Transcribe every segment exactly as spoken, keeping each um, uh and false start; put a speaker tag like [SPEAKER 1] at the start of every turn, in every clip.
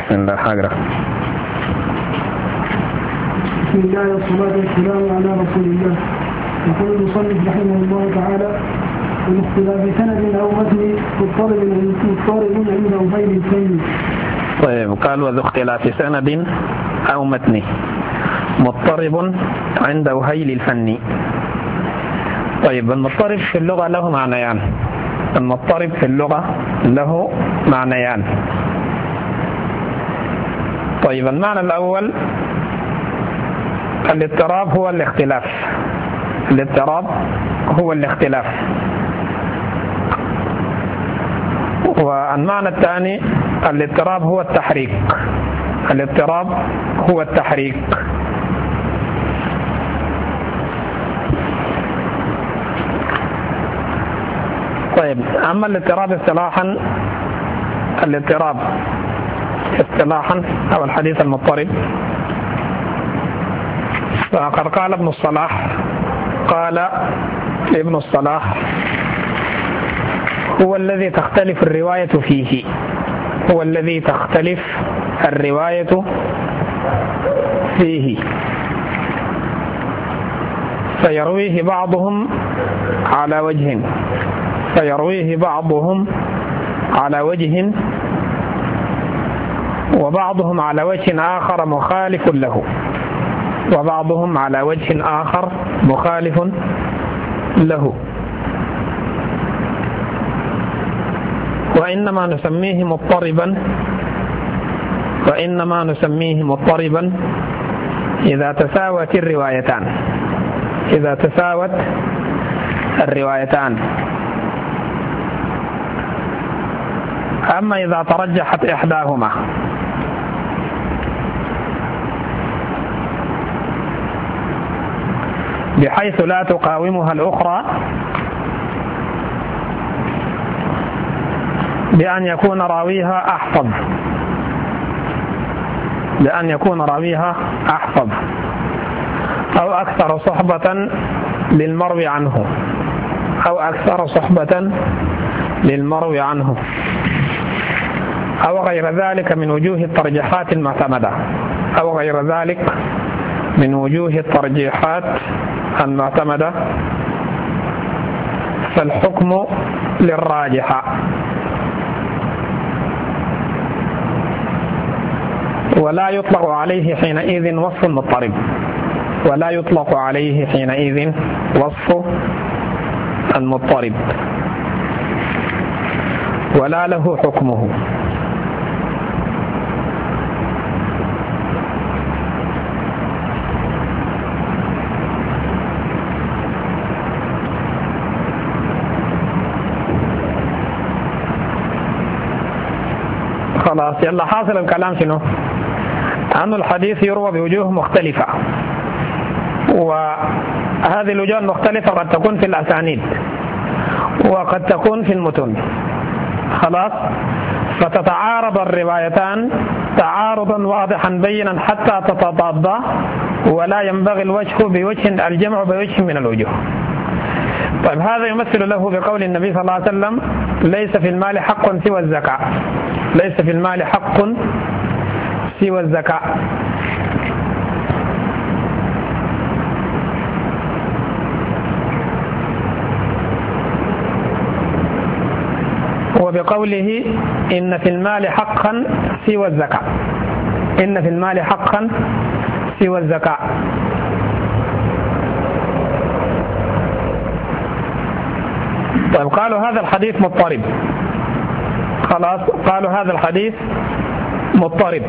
[SPEAKER 1] بسم الله حاجة.
[SPEAKER 2] بسم الله والصلاة والسلام على رسول الله. يقول المصنف رحمه الله تعالى: والاختلاف سند أو متن مضطرب مضطرب عند غير الفن.
[SPEAKER 1] طيب، قال وذو اختلاف سند أو متن مضطرب عند وهيل الفن. طيب، المضطرب في اللغة له معنيان. المضطرب في اللغة له معنيان. طيب، المعنى الأول الاضطراب هو الاختلاف. الاضطراب هو الاختلاف. والمعنى الثاني الاضطراب هو التحريك. الاضطراب هو التحريك. طيب، أما الاضطراب اصطلاحا، الاضطراب اصطلاحا أو الحديث المضطرب، فقد قال ابن الصلاح قال ابن الصلاح هو الذي تختلف الرواية فيه. هو الذي تختلف الرواية فيه، فيرويه بعضهم على وجه فيرويه بعضهم على وجه وبعضهم على وجه آخر مخالف له وبعضهم على وجه آخر مخالف له وإنما نسميه مضطربا وإنما نسميه مضطربا إذا تساوت الروايتان إذا تساوت الروايتان أما إذا ترجحت إحداهما بحيث لا تقاومها الأخرى بأن يكون راويها أحفظ بأن يكون راويها أحفظ أو أكثر صحبة للمروي عنه أو أكثر صحبة للمروي عنه أو غير ذلك من وجوه الترجيحات المعتمدة أو غير ذلك من وجوه الترجيحات المعتمدة فالحكم للراجح ولا يطلق عليه حينئذ وصف مضطرب ولا يطلق عليه حينئذ وصف المضطرب ولا له حكمه. خلاص، يلا حاصل الكلام شنو؟ أن الحديث يروى بوجوه مختلفة، وهذه الوجوه المختلفة قد تكون في الأسانيد وقد تكون في المتون. خلاص، فتتعارض الروايتان تعارضا واضحا بينا حتى تتضاد، ولا ينبغي الوجه بوجه الجمع بوجه من الوجوه. طيب، هذا يمثل له بقول النبي صلى الله عليه وسلم: ليس في المال حق سوى الزكاة ليس في المال حق سوى الزكاة. وبقوله: إن في المال حقا سوى الزكاة إن في المال حقا سوى الزكاة. طيب، قالوا هذا الحديث مضطرب. خلاص، قالوا هذا الحديث مضطرب،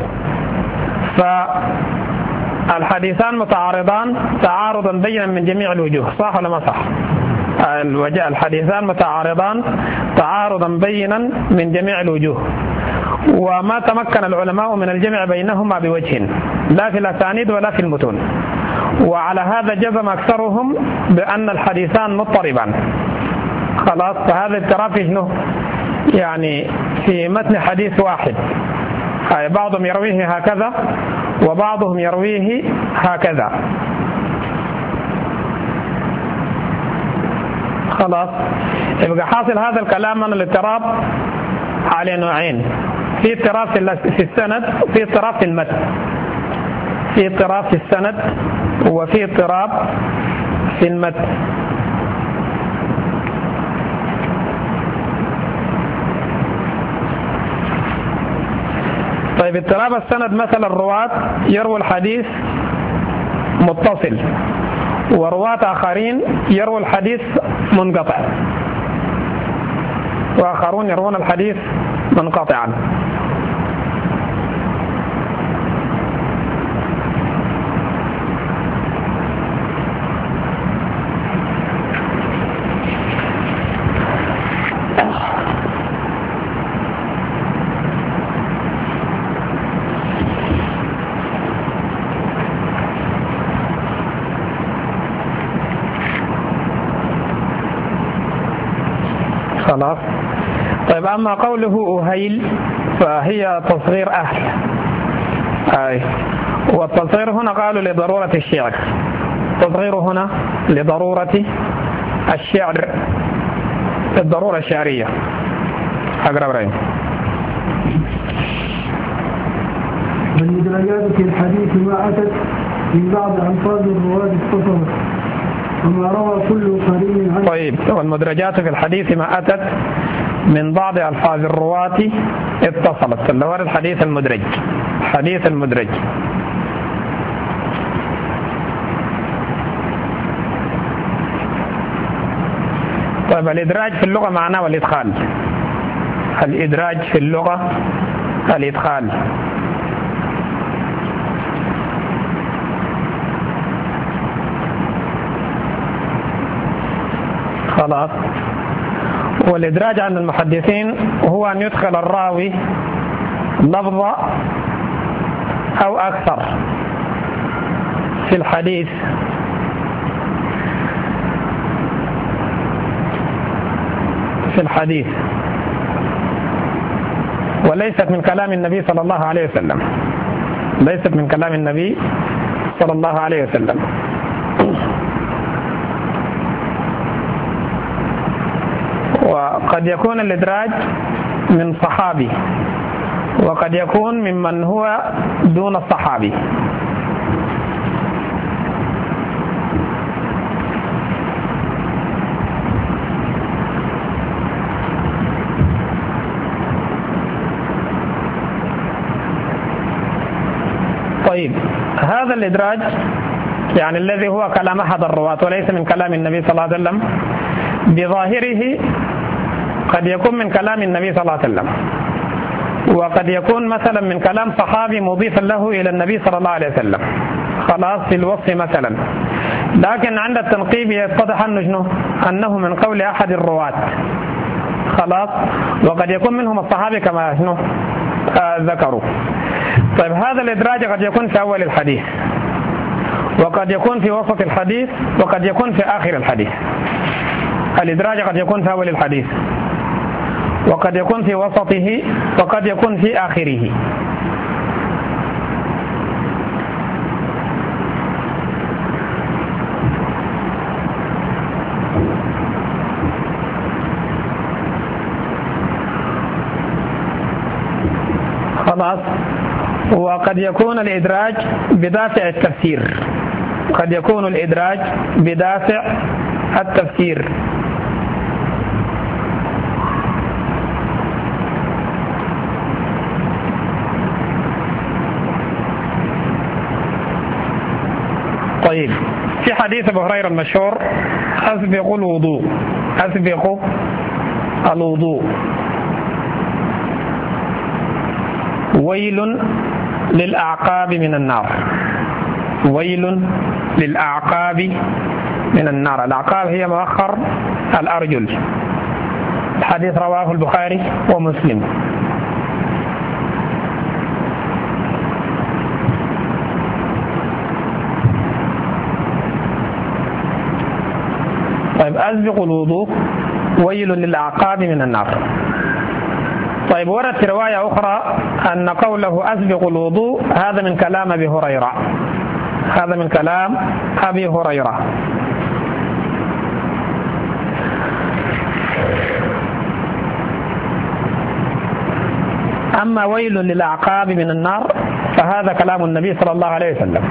[SPEAKER 1] فالحديثان متعارضان تعارضا بينا من جميع الوجوه، صح ولا ما صح؟ الحديثان متعارضان تعارضا بينا من جميع الوجوه، وما تمكن العلماء من الجمع بينهما بوجه، لا في الأسانيد ولا في المتون. وعلى هذا جزم أكثرهم بأن الحديثان مضطربان. خلاص، فهذا اضطراب في شنو؟ يعني في متن حديث واحد، بعضهم يرويه هكذا وبعضهم يرويه هكذا. خلاص، يبقى حاصل هذا الكلام أن الاضطراب على نوعين: في اضطراب في السند، في اضطراب في المتن، في اضطراب في السند وفي اضطراب في المتن. طيب اضطراب السند مثلا الرواة يروي الحديث متصل، ورواة آخرين يروي الحديث منقطع، وآخرون يروون الحديث منقطعا. خلاص. طيب أما قوله أهيل فهي تصغير أهل، أي والتصغير هنا قالوا لضرورة الشعر، تصغير هنا لضرورة الشعر، الضرورة الشعرية. أقرأ إبراهيم.
[SPEAKER 2] والمدرجات في الحديث ما أتت من بعض ألفاظ الرواة اتصلت وما روى كل قرين عنه.
[SPEAKER 1] طيب والمدرجات في الحديث ما أتت من بعض ألفاظ الرواة اتصلت، اللي هو الحديث المدرج، حديث المدرج. طيب الإدراج في اللغة معناه الإدخال، الإدراج في اللغة الإدخال. خلاص. والإدراج عند المحدثين هو أن يدخل الراوي لفظة أو أكثر في الحديث في الحديث وليست من كلام النبي صلى الله عليه وسلم، ليست من كلام النبي صلى الله عليه وسلم. وقد يكون الإدراج من صحابي، وقد يكون ممن هو دون الصحابي. طيب هذا الإدراج يعني الذي هو كلام أحد الرواة وليس من كلام النبي صلى الله عليه وسلم، بظاهره قد يكون من كلام النبي صلى الله عليه وسلم، وقد يكون مثلا من كلام صحابي مضيفا له إلى النبي صلى الله عليه وسلم، خلاص في الوصف مثلا. لكن عند التنقيب يتضح أنه أنه من قول أحد الرواة، خلاص، وقد يكون منهم الصحابي كما شنو آه ذكروا. طيب هذا الإدراج قد يكون في أول الحديث، وقد يكون في وسط الحديث، وقد يكون في آخر الحديث. الإدراج قد يكون في أول الحديث، وقد يكون في وسطه، وقد يكون في آخره. خلاص. وقد يكون الإدراج بدافع التفسير، قد يكون الإدراج بدافع التفسير. طيب في حديث أبو هريرة المشهور أسبغوا الوضوء، أسبغوا الوضوء، ويل للأعقاب من النار، ويل للأعقاب من النار. الأعقاب هي مؤخر الأرجل. الحديث رواه البخاري ومسلم. طيب أسبغوا الوضوء ويل للأعقاب من النار. طيب ورد في رواية أخرى أن قوله أسبغوا الوضوء هذا من كلام أبي هريرة، هذا من كلام أبي هريرة. أما ويل للأعقاب من النار فهذا كلام النبي صلى الله عليه وسلم.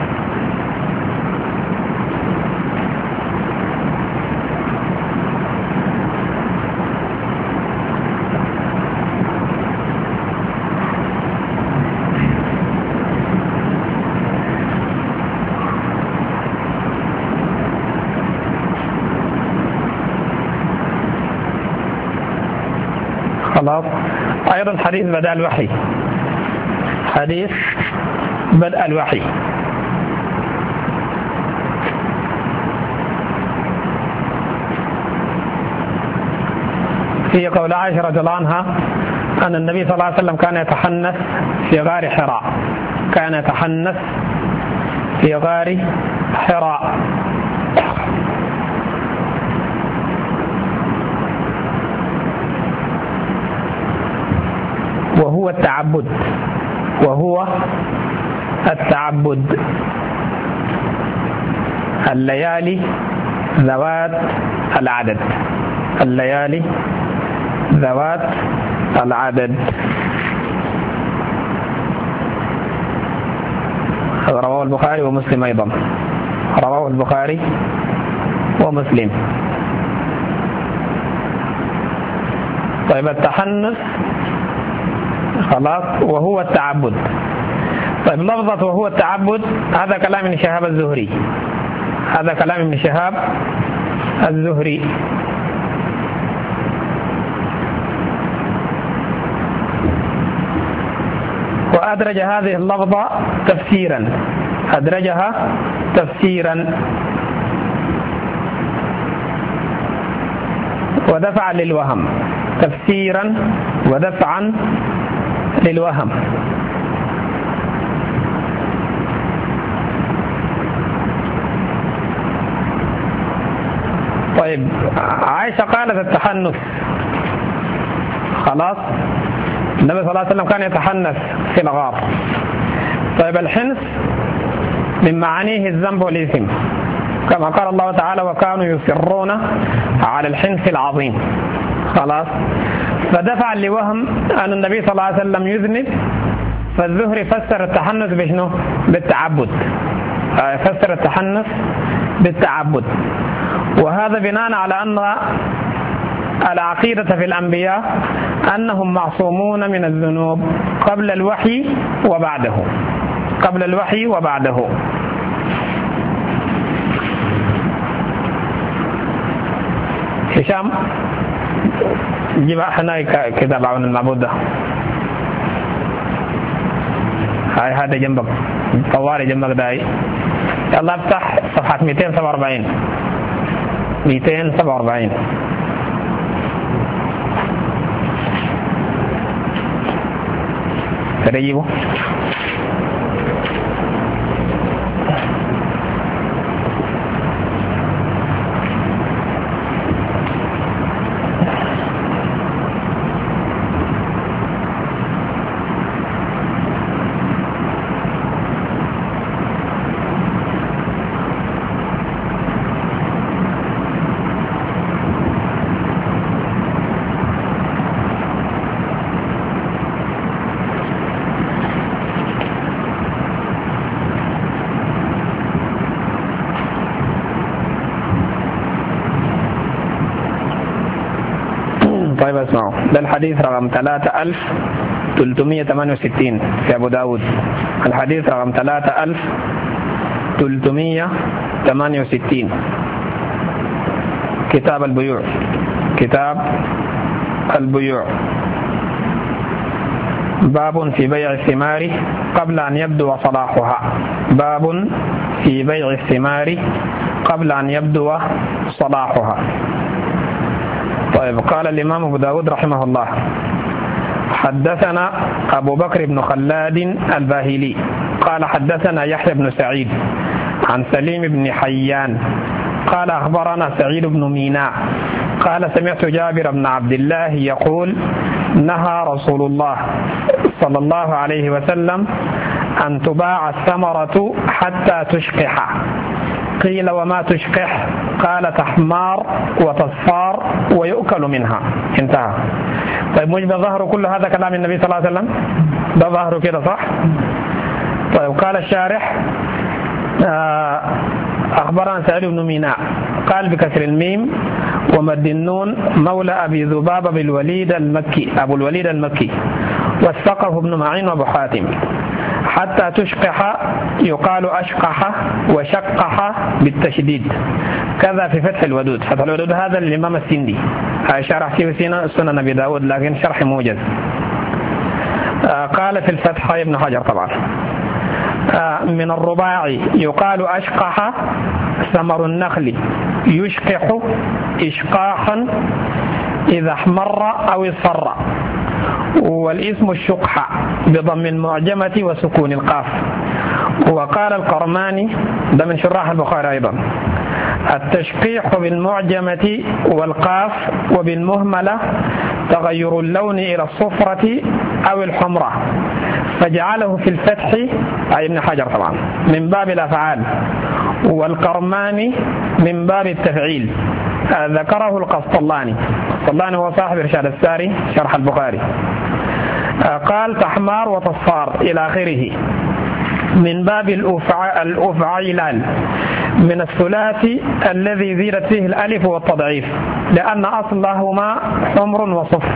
[SPEAKER 1] خلاص. أيضا حديث بدء الوحي، حديث بدء الوحي في قول عائشة رضي الله عنها أن النبي صلى الله عليه وسلم كان يتحنث في غار حراء، كان يتحنث في غار حراء. وهو التعبد، وهو التعبد الليالي ذوات العدد، الليالي ذوات العدد. رواه البخاري ومسلم أيضا، رواه البخاري ومسلم. طيب التحنث خلاص وهو التعبد. طيب لفظة وهو التعبد هذا كلام ابن شهاب الزهري، هذا كلام ابن شهاب الزهري. وأدرج هذه اللفظة تفسيرا، أدرجها تفسيرا ودفعا للوهم، تفسيرا ودفعا للوهم. طيب عائشة قالت التحنث خلاص، النبي صلى الله عليه وسلم كان يتحنث في الغار. طيب الحنث من معانيه الذنب والإثم كما قال الله تعالى وكانوا يصرون على الحنث العظيم خلاص. فدفع لوهم أن النبي صلى الله عليه وسلم يذنب، فالزهري فسر التحنث بشنو؟ بالتعبد، فسر التحنث بالتعبد. وهذا بناء على أن العقيدة في الأنبياء أنهم معصومون من الذنوب قبل الوحي وبعده، قبل الوحي وبعده. هشام جيب احنا كتاب عون المعبود ده، هاي هذا جنبك طوالي جنبك داي. يلا افتح صفحة مئتين وسبعة وأربعين، مئتين وسبعة وأربعين. تجيبه طيب اسمعوا، ده الحديث رقم ثلاثة آلاف وثلاثمئة وثمانية وستين في أبو داود، الحديث رقم ثلاثة آلاف وثلاثمئة وثمانية وستين، كتاب البيوع، كتاب البيوع، باب في بيع الثمار قبل أن يبدو صلاحها، باب في بيع الثمار قبل أن يبدو صلاحها. طيب قال الإمام أبو داود رحمه الله حدثنا أبو بكر بن خلاد الباهلي قال حدثنا يحيى بن سعيد عن سليم بن حيان قال أخبرنا سعيد بن ميناء قال سمعت جابر بن عبد الله يقول نهى رسول الله صلى الله عليه وسلم أن تباع الثمرة حتى تشقح. قيل وما تشقح؟ قال تحمار وتصفار ويؤكل منها. انتهى. طيب مش ظهره كل هذا كلام النبي صلى الله عليه وسلم؟ ده ظهره كده صح؟ طيب قال الشارح آه أخبرنا سعيد بن ميناء قال بكسر الميم ومد النون مولى أبي ذبابة بالوليد المكي أبو الوليد المكي، والثقف ابن معين وأبو حاتم. حتى تشقح يقال أشقح وشقح بالتشديد، كذا في فتح الودود. فتح الودود هذا الإمام السندي شرح في سنن أبي داود لكن شرح موجز. آه قال في الفتح ابن حجر طبعا آه من الرباعي يقال أشقح ثمر النخل يشقح إشقاحا إذا احمر أو اصفر، والاسم الشقحة بضم المعجمة وسكون القاف. وقال القرماني ده من شراح البخاري أيضا التشقيح بالمعجمة والقاف وبالمهملة تغير اللون إلى الصفرة أو الحمرة، فجعله في الفتح أي ابن حجر طبعا من باب الأفعال، والقرماني من باب التفعيل. ذكره القسطلاني. القسطلاني هو صاحب إرشاد الساري شرح البخاري. قال تحمار وتصفار إلى آخره من باب الأفعيلان من الثلاثي الذي زيدت فيه الألف والتضعيف لأن أصلهما حمر وصفر.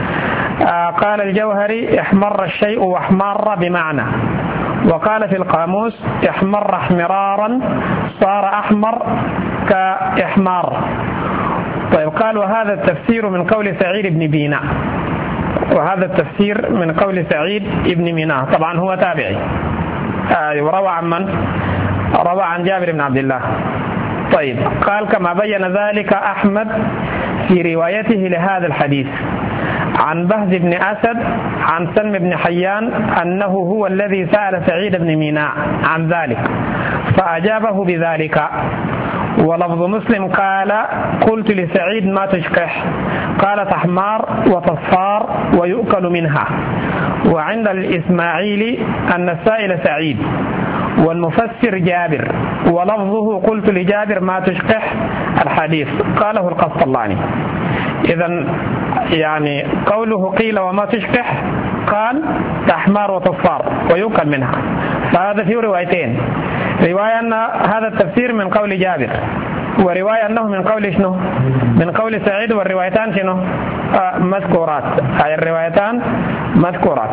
[SPEAKER 1] قال الجوهري احمر الشيء واحمر بمعنى. وقال في القاموس احمر احمرارا صار أحمر كإحمار. طيب قال وهذا التفسير من قول سعيد بن بيناء، وهذا التفسير من قول سعيد بن ميناء طبعا هو تابعي. آه وروى عن من؟ روى عن جابر بن عبد الله. طيب قال كما بين ذلك أحمد في روايته لهذا الحديث عن بهز بن أسد عن سلم بن حيان أنه هو الذي سأل سعيد بن ميناء عن ذلك فأجابه بذلك. ولفظ مسلم قال قلت لسعيد ما تشقح؟ قال تحمار وتصفار ويؤكل منها. وعند الإسماعيلي أن السائل سعيد والمفسر جابر، ولفظه قلت لجابر ما تشقح الحديث قاله القسطلاني. إذن يعني قوله قيل وما تشقح قال تحمار وتصفار ويؤكل منها، فهذا في روايتين، رواية أن هذا التفسير من قول جابر، ورواية أنه من قول شنو؟ من قول سعيد، والروايتان شنو؟ آه مذكورات، هاي الروايتان مذكورات.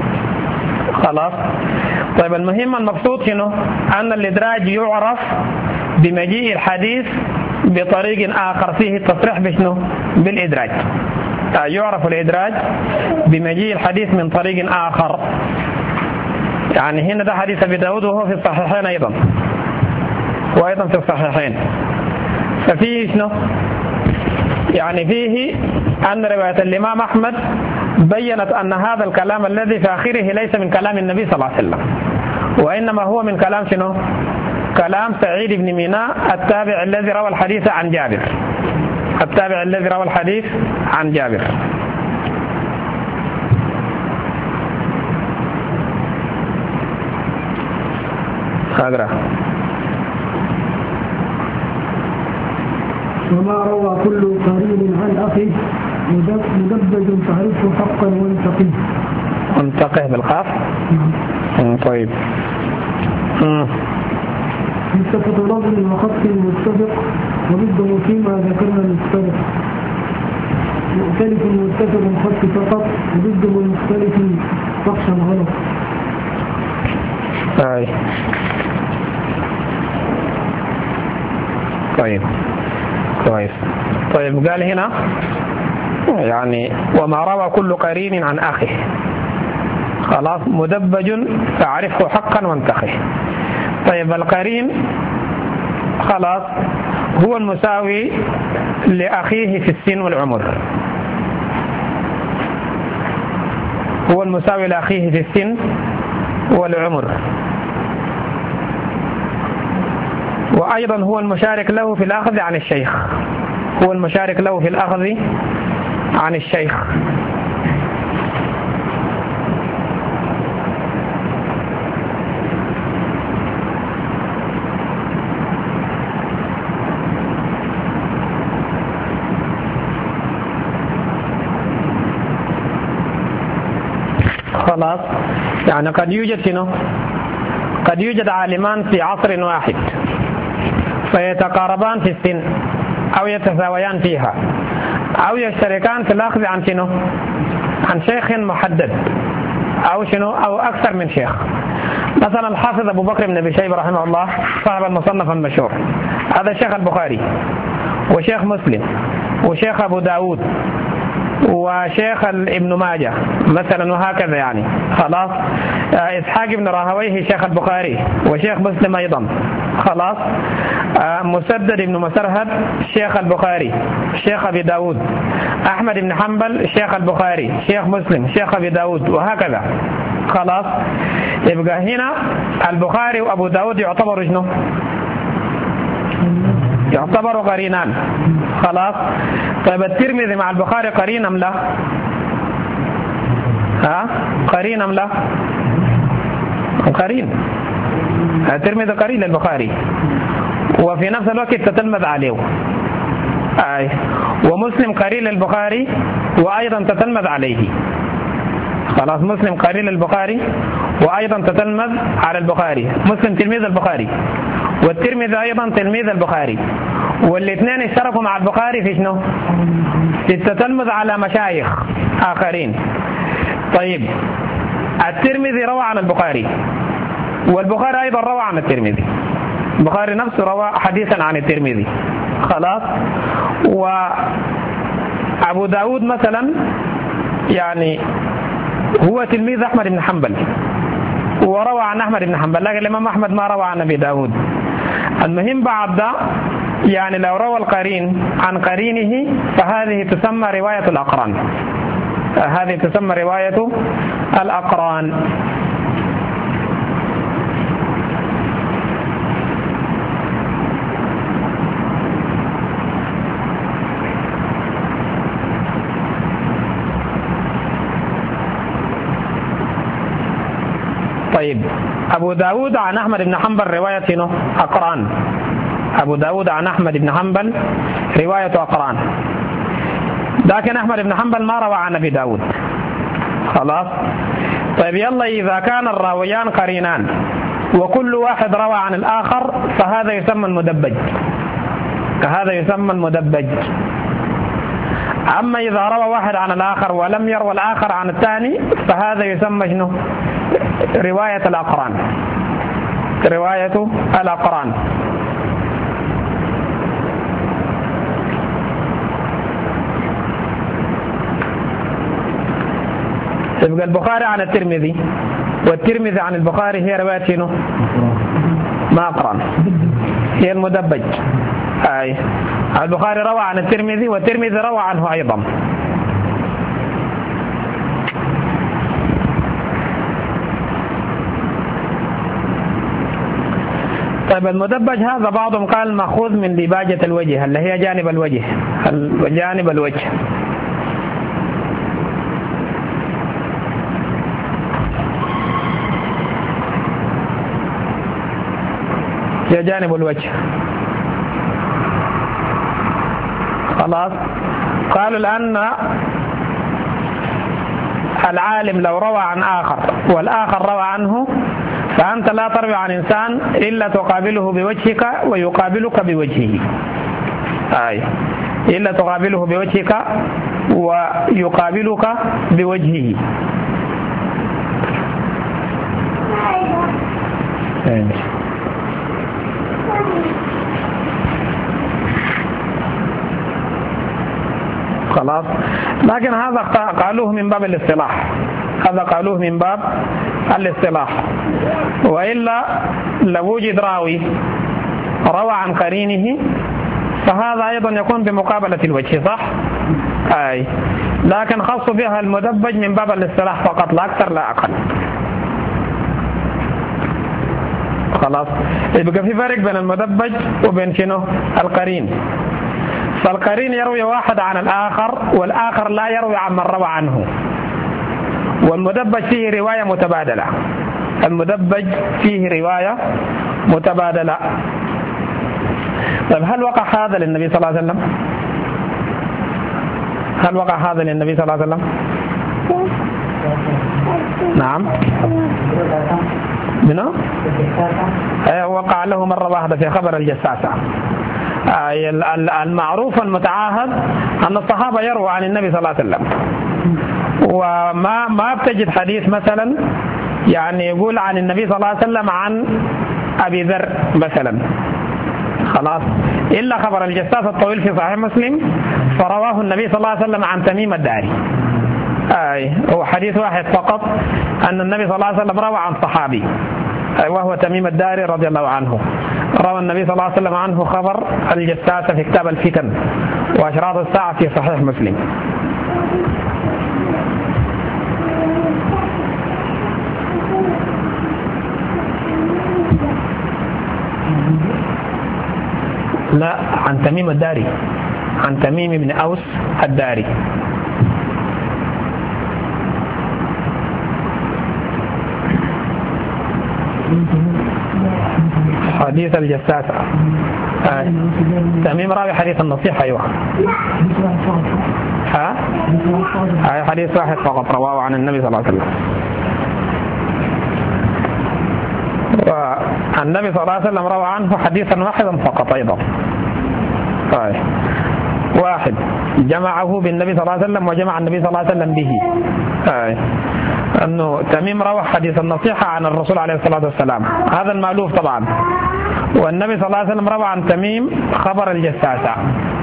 [SPEAKER 1] خلاص. طيب المهم المقصود شنو؟ أن الإدراج يعرف بمجيء الحديث بطريق آخر فيه التصريح بشنو؟ بالإدراج. آه يعرف الإدراج بمجيء الحديث من طريق آخر. يعني هنا ده حديث أبي داود وهو في الصحيحين أيضا، وأيضا في الصحيحين. ففيه شنو؟ يعني فيه أن رواية الإمام أحمد بيّنت أن هذا الكلام الذي في آخره ليس من كلام النبي صلى الله عليه وسلم، وإنما هو من كلام شنو؟ كلام سعيد بن ميناء التابع الذي روى الحديث عن جابر، التابع الذي روى الحديث عن جابر. أقرأ.
[SPEAKER 2] وما روى كل قرين عن أخيه مدبج تعرفه حقا وانتقيه.
[SPEAKER 1] انتقيه بالقاف. طيب.
[SPEAKER 2] متفق لفظ وخط متفق وضده فيما ذكرنا المختلف. مختلف متفق خط فقط وضده مختلف فحشا غلط.
[SPEAKER 1] أي. طيب كويس. طيب قال هنا يعني وما روى كل قرين عن أخيه خلاص مدبج فاعرفه حقا وانتقه. طيب القرين خلاص هو المساوي لأخيه في السن والعمر، هو المساوي لأخيه في السن والعمر، وأيضا هو المشارك له في الأخذ عن الشيخ، هو المشارك له في الأخذ عن الشيخ. يعني قد يوجد شنو؟ قد يوجد عالمان في عصر واحد فيتقاربان في السن أو يتساويان فيها أو يشتركان في الأخذ عن شنو؟ عن شيخ محدد أو شنو؟ أو أكثر من شيخ. مثلا الحافظ أبو بكر بن أبي شيبة رحمه الله صاحب المصنف المشهور، هذا شيخ البخاري وشيخ مسلم وشيخ أبو داود وشيخ ابن ماجه مثلا وهكذا يعني. خلاص. إسحاق بن راهويه شيخ البخاري وشيخ مسلم أيضا. خلاص. مسدد بن مسرهد شيخ البخاري شيخ أبي داود. أحمد بن حنبل شيخ البخاري شيخ مسلم شيخ أبي داود وهكذا. خلاص. يبقى هنا البخاري وأبو داود يعتبروا شنو؟ يعتبروا قرينان. خلاص. طيب الترمذي مع البخاري قرين أم لا؟ ها؟ قرين أم لا؟ قرين. الترمذي قرين للبخاري وفي نفس الوقت تتلمذ عليه. أي. ومسلم قرين للبخاري وأيضا تتلمذ عليه. خلاص. مسلم قرين للبخاري وأيضا تتلمذ على البخاري. مسلم تلميذ البخاري والترمذي أيضا تلميذ البخاري، والاثنين اشتركوا مع البخاري في شنو؟ في التتلمذ على مشايخ آخرين. طيب الترمذي روى عن البخاري والبخاري أيضا روى عن الترمذي، البخاري نفسه روى حديثا عن الترمذي. خلاص. وأبو داود مثلا يعني هو تلميذ أحمد بن حنبل وروى عن أحمد بن حنبل، لكن الإمام أحمد ما روى عن أبي داود. المهم بعد ده يعني لو روى القرين عن قرينه فهذه تسمى رواية الأقران، هذه تسمى رواية الأقران. طيب أبو داود عن أحمد بن حنبل رواية شنو؟ أقران. أبو داود عن أحمد بن حنبل رواية أقران، لكن أحمد بن حنبل ما روى عن أبي داود. خلاص. طيب يلا إذا كان الراويان قرينان وكل واحد روى عن الآخر فهذا يسمى المدبج، هذا يسمى المدبج. أما إذا روى واحد عن الآخر ولم يروى الآخر عن الثاني فهذا يسمى شنو؟ رواية الأقران، رواية الأقران. يبقى البخاري عن الترمذي والترمذي عن البخاري هي رواية شنو؟ ما أقران، هي المدبج. أي البخاري روى عن الترمذي والترمذي روى عنه أيضا. طيب المدبج هذا بعضهم قال مأخوذ من ديباجة الوجه اللي هي جانب الوجه، جانب الوجه. هي جانب الوجه. خلاص. قالوا لأن العالم لو روى عن آخر والآخر روى عنه فأنت لا تروي عن إنسان إلا تقابله بوجهك ويقابلك بوجهه. أي إلا تقابله بوجهك ويقابلك بوجهه. خلاص. لكن هذا قالوه من باب الاصطلاح، هذا قالوه من باب الاصطلاح. وإلا لو وجد راوي روى عن قرينه فهذا أيضا يكون بمقابلة الوجه، صح؟ أي. لكن خص بها المدبج من باب الاصطلاح فقط لا أكثر لا أقل. خلاص. يبقى في فرق بين المدبج وبين شنو؟ القرين. فالقرين يروي واحد عن الآخر والآخر لا يروي عن من روى عنه، والمدبج فيه رواية متبادلة، المدبج فيه رواية متبادلة. طيب هل وقع هذا للنبي صلى الله عليه وسلم؟ هل وقع هذا للنبي صلى الله عليه وسلم؟ نعم منو؟ وقع له مرة واحدة في خبر الجساسة. المعروف المتعاهد أن الصحابة يروى عن النبي صلى الله عليه وسلم، وما ما بتجد حديث مثلا يعني يقول عن النبي صلى الله عليه وسلم عن أبي ذر مثلا، خلاص، إلا خبر الجساس الطويل في صحيح مسلم فرواه النبي صلى الله عليه وسلم عن تميم الداري. أي هو حديث واحد فقط أن النبي صلى الله عليه وسلم روى عن صحابي وهو تميم الداري رضي الله عنه، روى النبي صلى الله عليه وسلم عنه خبر الجساسة في كتاب الفتن وأشراط الساعة في صحيح مسلم. لا، عن تميم الداري، عن تميم بن أوس الداري. حديث الجساسة آه. تميم راوي حديث النصيحة. أيوة ها آه. حديث واحد فقط رواه عن النبي صلى الله عليه وسلم. والنبي صلى الله عليه وسلم روى عنه حديثا واحدا فقط أيضا. آه. واحد جمعه بالنبي صلى الله عليه وسلم وجمع النبي صلى الله عليه وسلم به. آه. أنه تميم روى حديث النصيحة عن الرسول عليه الصلاة والسلام، هذا المألوف طبعا. والنبي صلى الله عليه وسلم روى عن تميم خبر الجساسة.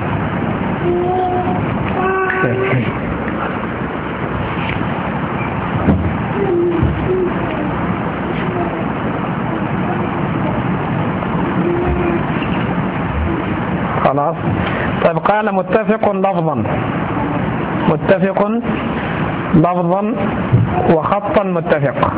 [SPEAKER 1] خلاص. طيب قال متفق لفظا، متفق لفظا وخطا متفق،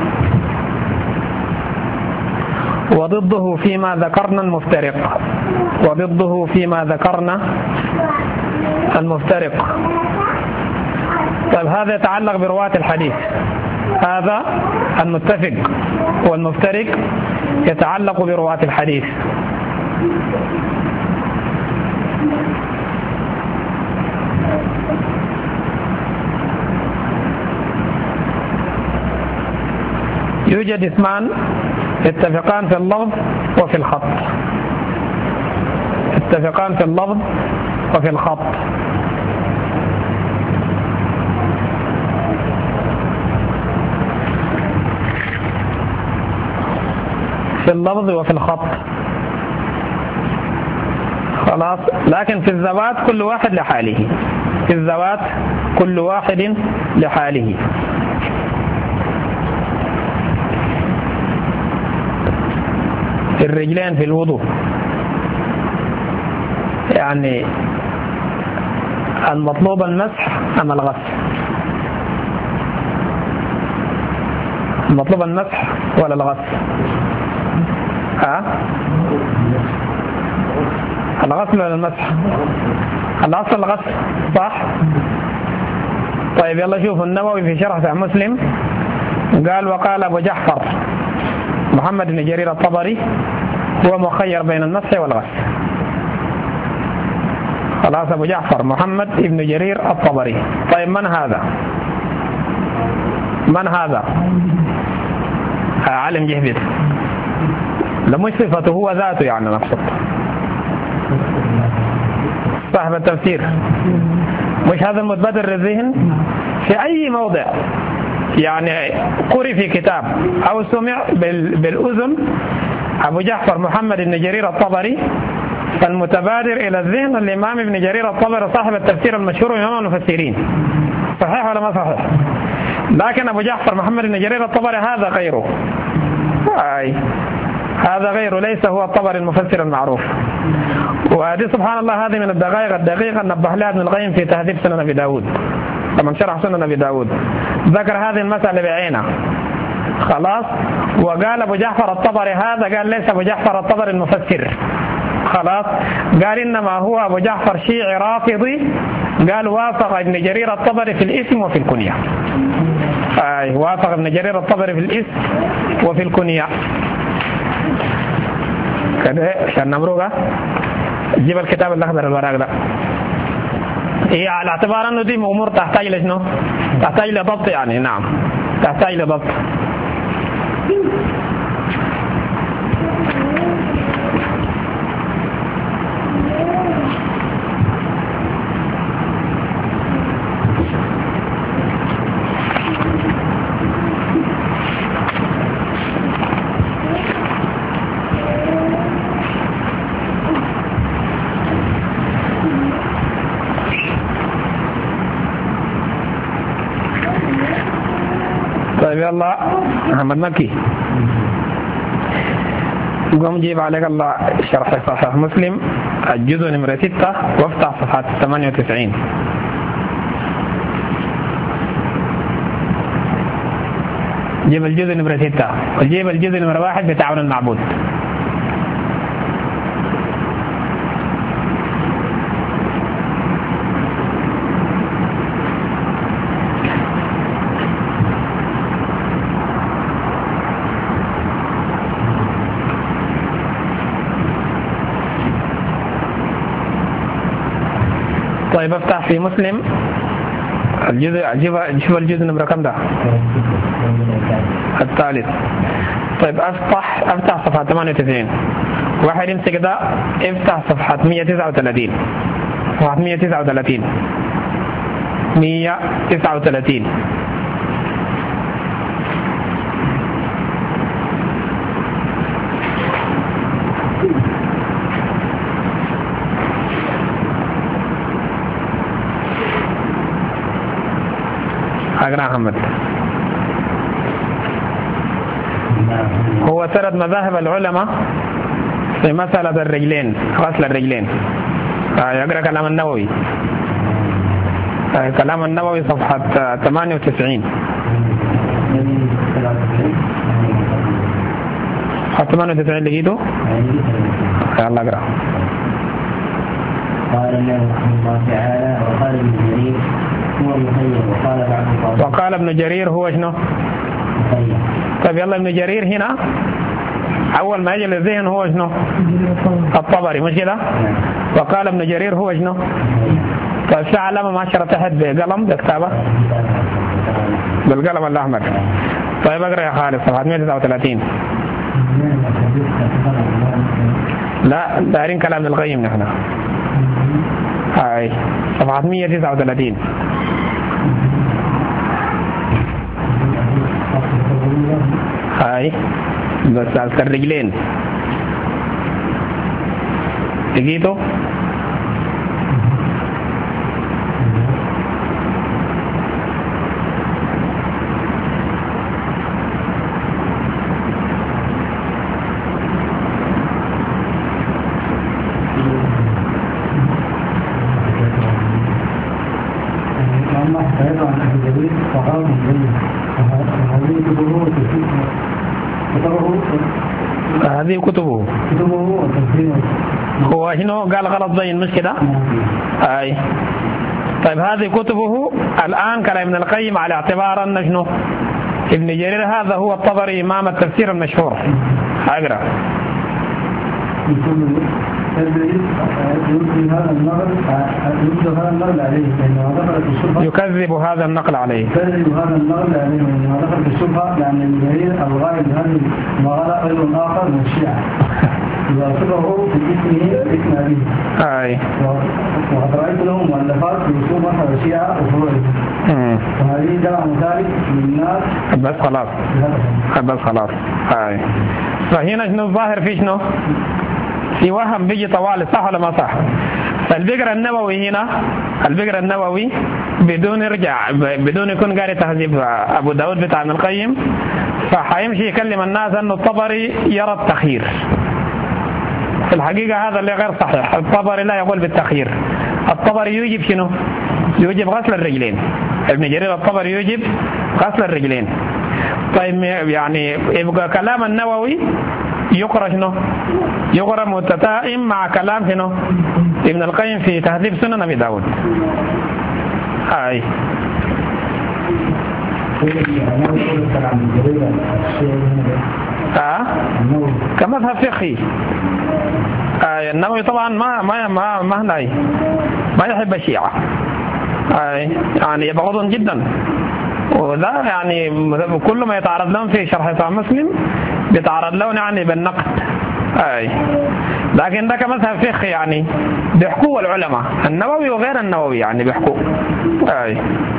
[SPEAKER 1] وضده فيما ذكرنا المفترق، وضده فيما ذكرنا المفترق. طيب هذا يتعلق برواة الحديث، هذا المتفق والمفترق يتعلق برواة الحديث. يوجد اسمان يتفقان في اللفظ وفي الخط، يتفقان في اللفظ وفي الخط. في اللفظ وفي الخط، خلاص. لكن في الذوات كل واحد لحاله، في الذوات كل واحد لحاله. في الرجلين في الوضوء، يعني المطلوب المسح أم الغسل؟ المطلوب المسح ولا الغسل؟ ها؟ الغسل ولا المسح؟ الأصل الغسل، صح؟ طيب يلا شوفوا النووي في شرح صحيح مسلم قال وقال أبو جعفر محمد بن جرير الطبري هو مخير بين المسح والغسل. خلاص، أبو جعفر محمد بن جرير الطبري. طيب من هذا؟ من هذا؟ عالم جهبذ، لمش صفته، هو ذاته يعني نقصد صاحب التفسير، مش هذا المتبادر للذهن في أي موضع يعني قري في كتاب أو سمع بالأذن أبو جعفر محمد بن جرير الطبري، فالمتبادر إلى الذهن الإمام ابن جرير الطبري صاحب التفسير المشهور إمام المفسرين. صحيح ولا ما صحيح؟ لكن أبو جعفر محمد بن جرير الطبري هذا غيره، أي هذا غيره، ليس هو الطبري المفسر المعروف. وهذه سبحان الله هذه من الدقائق الدقيقة نبه لها ابن القيم في تهذيب سنن أبي داود، لما شرح سنن أبي داود ذكر هذه المسألة بعينها. خلاص. وقال أبو جعفر الطبري هذا، قال ليس أبو جعفر الطبري المفسر، خلاص، قال إنما هو أبو جعفر شيعي رافضي، قال وافق ابن جرير الطبري في الاسم وفي الكنية. أي وافق ابن جرير الطبري في الاسم وفي الكنية كده. عشان نمرقه جيب الكتاب الأخضر الوراق ده. هي على اعتبار انه دي امور تحتاج لشنو؟ تحتاج لضبط يعني. نعم تحتاج لضبط. طيب يلا محمد مكي قوم جيب عليك الله شرح صحيح مسلم الجزء نمرة ستة وافتح صفحة ثمانية وتسعين. جيب الجزء نمرة ستة وجيب الجزء نمرة واحد بتعاون المعبود. طيب افتح في مسلم الجزء شوف الجزء نمرة كم ده؟ الثالث. طيب افتح افتح صفحة ثمانية وتسعين. واحد يمسك ده افتح صفحة مية وتسعة وثلاثين. صفحة مية وتسعة وثلاثين مية وتسعة وثلاثين. أقرأ محمد. هو سرد مذاهب العلماء في مسألة الرجلين، غسل الرجلين. يقرأ كلام النووي. كلام النووي صفحة ثمانية وتسعين. صفحة ثمانية وتسعين لقيته؟ يلا اقرأ.
[SPEAKER 3] قال الله تعالى وقال ابن جرير هو مخير وقال بعض
[SPEAKER 1] وقال ابن جرير هو شنو؟
[SPEAKER 3] مخير.
[SPEAKER 1] طيب يلا ابن جرير هنا أول ما يجي للذهن هو شنو؟ الطبري مش كده؟ وقال ابن جرير هو شنو؟ طيب في علامة معشرة تحت بقلم بكتابة بالقلم الأحمر. طيب اقرأ يا خالد صفحة مية وتسعة وثلاثين. لا دايرين كلام القيم نحن. هاي صفحة مية وتسعة وثلاثين. هاي بس على الرجلين لقيته؟ هذه كتبه هو هنا قال غلط زي مش كده؟ اي طيب هذه كتبه الان كلام ابن القيم على اعتبار ان شنو؟ ابن جرير هذا هو الطبري امام التفسير المشهور. اقرا. يكذب هذا النقل عليه.
[SPEAKER 2] يكذب هذا النقل عليه لأنه دخل في الشبهة لأن الجرير الغائب بهذه المغالة رجل آخر من الشيعة. يصفه في اسمه اسم أبيه.
[SPEAKER 1] أي.
[SPEAKER 2] وقد رأيت لهم مؤلفات في رسوم مذهب الشيعة وفروعهم. وهذه جمع مثالي للناس.
[SPEAKER 1] بس خلاص. بس خلاص. أي. فهنا شنو الظاهر في شنو؟ في وهم بيجي طوال صح ولا ما صح؟ فالبقرة النووي هنا البقرة النووي بدون يرجع بدون يكون قاري تهذيب أبو داود بتاع ابن القيم فحيمشي يكلم الناس أنه الطبري يرى التخيير. في الحقيقة هذا اللي غير صحيح. الطبري لا يقول بالتخيير. الطبري يوجب شنو؟ يوجب غسل الرجلين. ابن جرير الطبري يوجب غسل الرجلين. طيب يعني يبقى كلام النووي يقرأ شنو؟ يقرأ متتائم مع كلام شنو؟ ابن القيم في تهذيب سنن أبي داود. هاي آه كمذهب فقهي آه النووي طبعا ما ما ما ما هناي ما يحب الشيعة، آه يعني يبغضهم جدا، وذا يعني كل ما يتعرض لهم في شرح صحيح مسلم بيتعرض لهم يعني بالنقد. أي لكن ده كمذهب فقه يعني بيحكوه العلماء النووي وغير النووي يعني بيحكوه. أي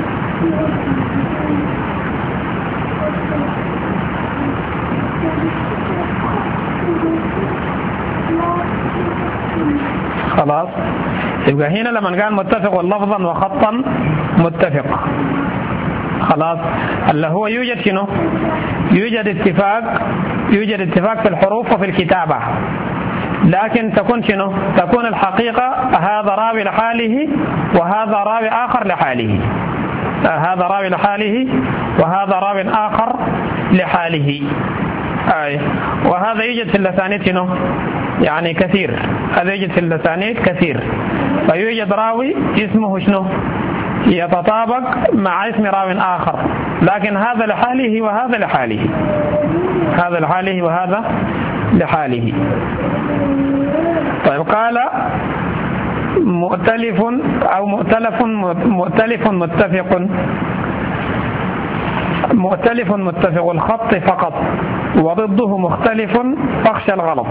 [SPEAKER 1] خلاص. يبقى هنا لما قال متفق لفظا وخطا متفق، خلاص، اللي هو يوجد شنو؟ يوجد اتفاق، يوجد اتفاق في الحروف وفي الكتابة، لكن تكون شنو؟ تكون الحقيقة هذا راوي لحاله وهذا راوي آخر لحاله، هذا راوي لحاله وهذا راوي آخر لحاله. أي وهذا يوجد في اللسانيد شنو؟ يعني كثير، هذا يوجد في اللسانيد كثير، فيوجد راوي اسمه شنو؟ يتطابق مع اسم راو آخر، لكن هذا لحاله وهذا لحاله، هذا لحاله وهذا لحاله. طيب قال مؤتلف أو مؤتلف مؤتلف متفق، مؤتلف متفق الخط فقط، وضده مختلف فاخشى الغلط.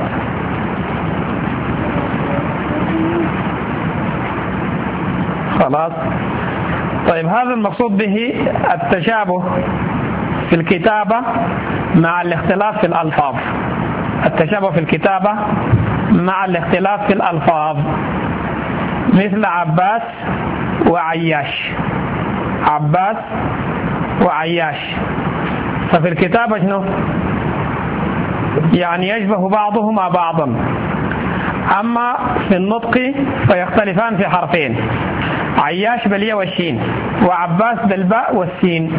[SPEAKER 1] خلاص. طيب هذا المقصود به التشابه في الكتابة مع الاختلاف في الألفاظ، التشابه في الكتابة مع الاختلاف في الألفاظ، مثل عباس وعياش، عباس وعياش، ففي الكتابة شنو؟ يعني يشبه بعضهما بعضا، أما في النطق فيختلفان في حرفين، عياش بالياء والشين وعباس بالباء والسين.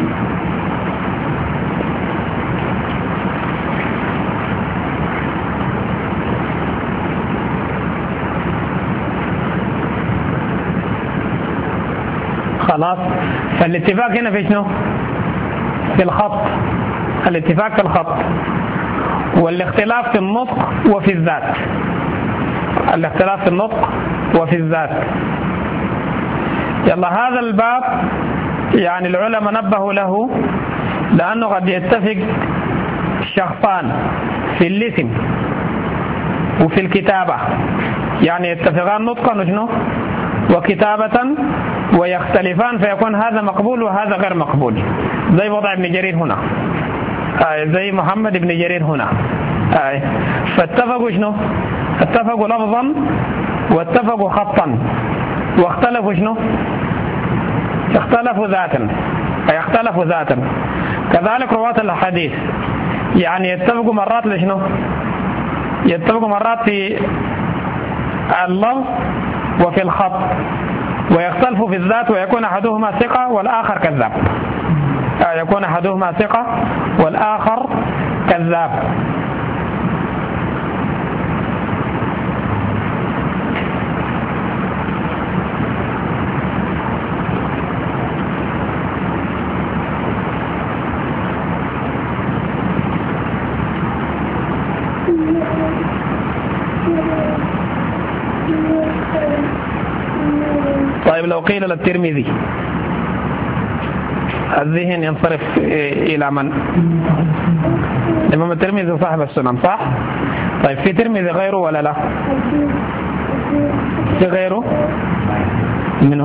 [SPEAKER 1] خلاص. فالاتفاق هنا في شنو؟ في الخط، الاتفاق في الخط، والاختلاف في النطق وفي الذات، الاختلاف في النطق وفي الذات. يلا هذا الباب يعني العلماء نبهوا له لأنه قد يتفق شخصان في الاسم وفي الكتابة، يعني يتفقان نطقا وشنو وكتابة، ويختلفان فيكون هذا مقبول وهذا غير مقبول، زي وضع ابن جرير هنا، آه زي محمد ابن جرير هنا، آه فاتفقوا شنو؟ اتفقوا لفظا واتفقوا خطا، واختلفوا شنو؟ اختلفوا ذاتا، أي اختلفوا ذاتا. كذلك رواة الحديث يعني يتفقوا مرات لشنو؟ يتفقوا مرات في اللفظ وفي الخط، ويختلفوا في الذات، ويكون أحدهما ثقة والآخر كذاب، يكون أحدهما ثقة والآخر كذاب. طيب لو قيل للترمذي الذهن ينصرف إلى من؟ الإمام الترمذي صاحب السنن، صح؟ طيب في ترمذي غيره ولا لا؟ في غيره؟ منه؟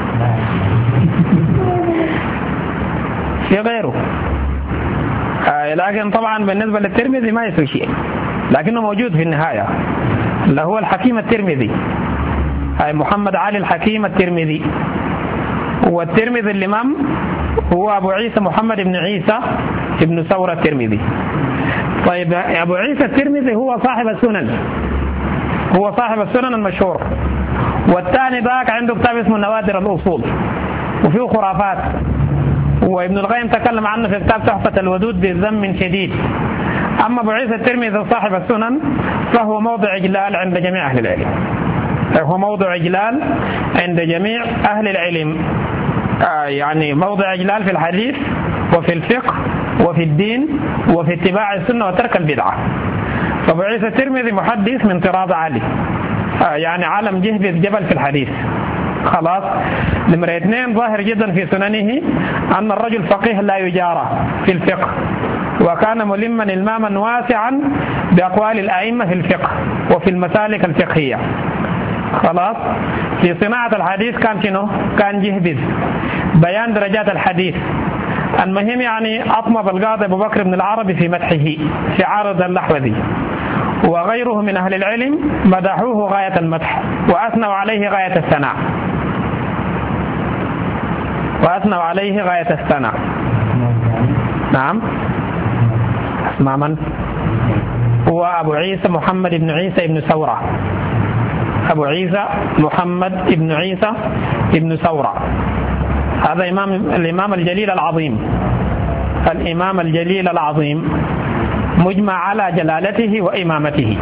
[SPEAKER 1] في غيره، آه لكن طبعا بالنسبة للترمذي ما يسوي شيء، لكنه موجود في النهاية، اللي هو الحكيم الترمذي، أي محمد علي الحكيم الترمذي. والترمذي الإمام هو أبو عيسى محمد بن عيسى ابن ثورة الترمذي. طيب أبو عيسى الترمذي هو صاحب السنن، هو صاحب السنن المشهور، والثاني ذاك عنده كتاب اسمه نوادر الأصول وفيه خرافات، وابن القيم تكلم عنه في كتاب تحفة الودود بذم شديد. أما أبو عيسى الترمذي صاحب السنن فهو موضع إجلال عند جميع أهل العلم، هو موضع إجلال عند جميع أهل العلم، آه يعني موضع إجلال في الحديث وفي الفقه وفي الدين وفي اتباع السنة وترك البدعة. أبو عيسى الترمذي محدث من طراز عالي، آه يعني علم جهبذ جبل في الحديث. خلاص. نمرة اثنين ظاهر جدا في سننه أن الرجل فقيه لا يجارى في الفقه، وكان ملما إلماما واسعا بأقوال الأئمة في الفقه وفي المسالك الفقهية. خلاص. في صناعة الحديث كان شنو؟ كان جهبذ، بيان درجات الحديث. المهم يعني أطمب القاضي أبو بكر بن العربي في مدحه في عارض اللحوذي، وغيره من أهل العلم مدحوه غاية المدح وأثنوا عليه غاية الثناء، وأثنوا عليه غاية الثناء. نعم. اسمع من؟ هو أبو عيسى محمد بن عيسى بن ثورة. أبو عيسى محمد بن عيسى بن ثورة، هذا إمام الإمام الجليل العظيم، الإمام الجليل العظيم مجمع على جلالته وإمامته،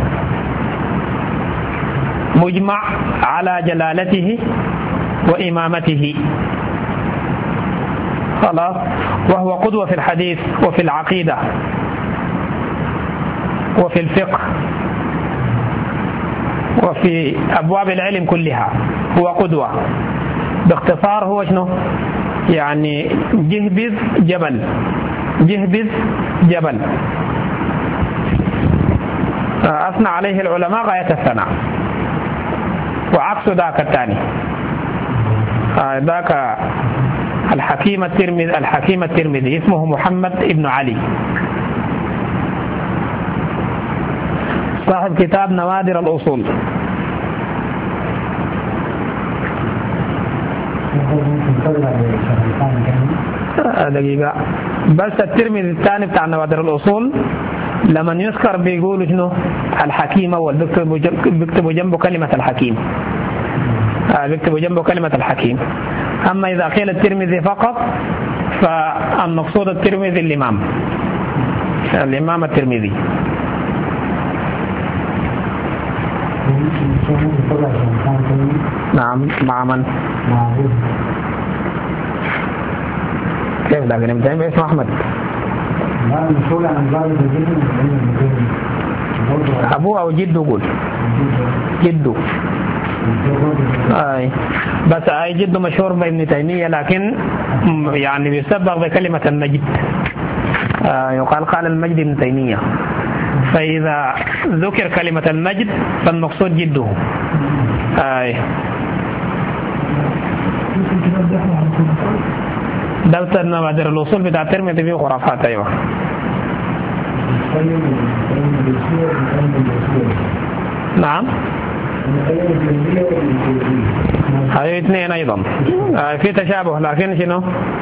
[SPEAKER 1] مجمع على جلالته وإمامته. خلاص. وهو قدوة في الحديث وفي العقيدة وفي الفقه وفي أبواب العلم كلها، هو قدوة. باختصار هو شنو؟ يعني جهبذ جبل، جهبذ جبل، أثنى عليه العلماء غاية الثناء، وعكس ذاك الثاني، ذاك الحكيم الترمذي، الحكيم الترمذي اسمه محمد ابن علي، صاحب كتاب نوادر الأصول. دقيقة بس الترمذي الثاني بتاع نوادر الأصول لما يذكر بيقولوا شنو؟ الحكيم أول، بيكتبوا جنبه كلمة الحكيم، بيكتبوا جنبه كلمة الحكيم. أما إذا قيل الترمذي فقط فالمقصود الترمذي الإمام، الإمام الترمذي. نعم. مع من؟ كيف لكن ابن اسمه أحمد؟ أبوه أو جده؟ قول جده. أي بس أي جده مشهور بابن تيمية، لكن يعني بيسبق بكلمة المجد، يقال قال المجد ابن تيمية، فإذا ذكر كلمة المجد فالمقصود جده. أي دفتر نوادر الوصول بتاع الترمذي فيه خرافات. أيوة. نعم. هاي اثنين أيضا في تشابه، لكن شنو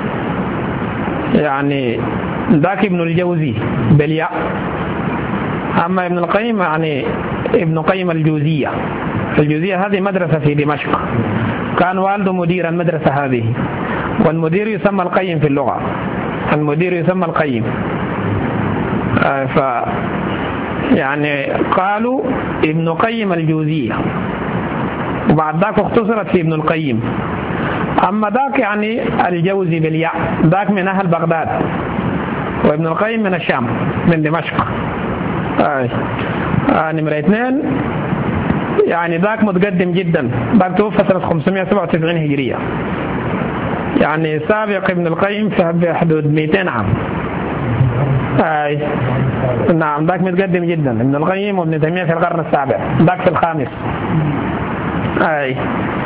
[SPEAKER 1] يعني ذاك ابن الجوزي بالياء، أما ابن القيم يعني ابن قيم الجوزية. الجوزية هذه مدرسة في دمشق، كان والده مدير المدرسة هذه، والمدير يسمى القيم في اللغة، المدير يسمى القيم. آه ف يعني قالوا ابن قيم الجوزية، وبعد ذاك اختصرت في ابن القيم. أما ذاك يعني الجوزي بالياء، ذاك من أهل بغداد، وابن القيم من الشام من دمشق. آه. آه نمرة اثنين يعني ذاك متقدم جدا، ذاك توفى سنة خمسمائة وسبعة وتسعين هجرية، يعني سابق ابن القيم في حدود مئتين عام. آه. نعم ذاك متقدم جدا، ابن القيم وابن تيمية في القرن السابع، ذاك في الخامس. آه.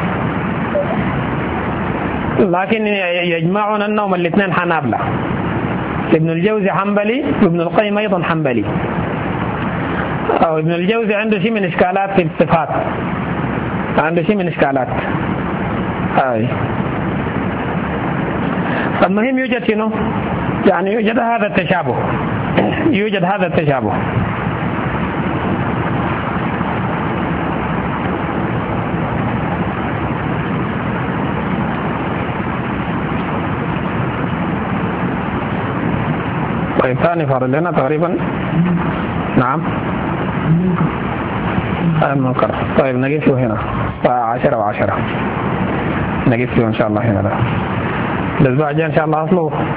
[SPEAKER 1] لكن يجمعون أنهم الاثنين حنابلة، ابن الجوزي حنبلي وابن القيم أيضا حنبلي. أو ابن الجوزي عنده شيء من إشكالات في الصفات، عنده شيء من إشكالات. آه. المهم يوجد شنو؟ يعني يوجد هذا التشابه، يوجد هذا التشابه. طيب ثاني فرد لنا تقريبا. نعم المنكر. طيب نقفه هنا الساعة عشرة وعشرة، نقفه إن شاء الله هنا. الأسبوع الجاي إن شاء الله أصله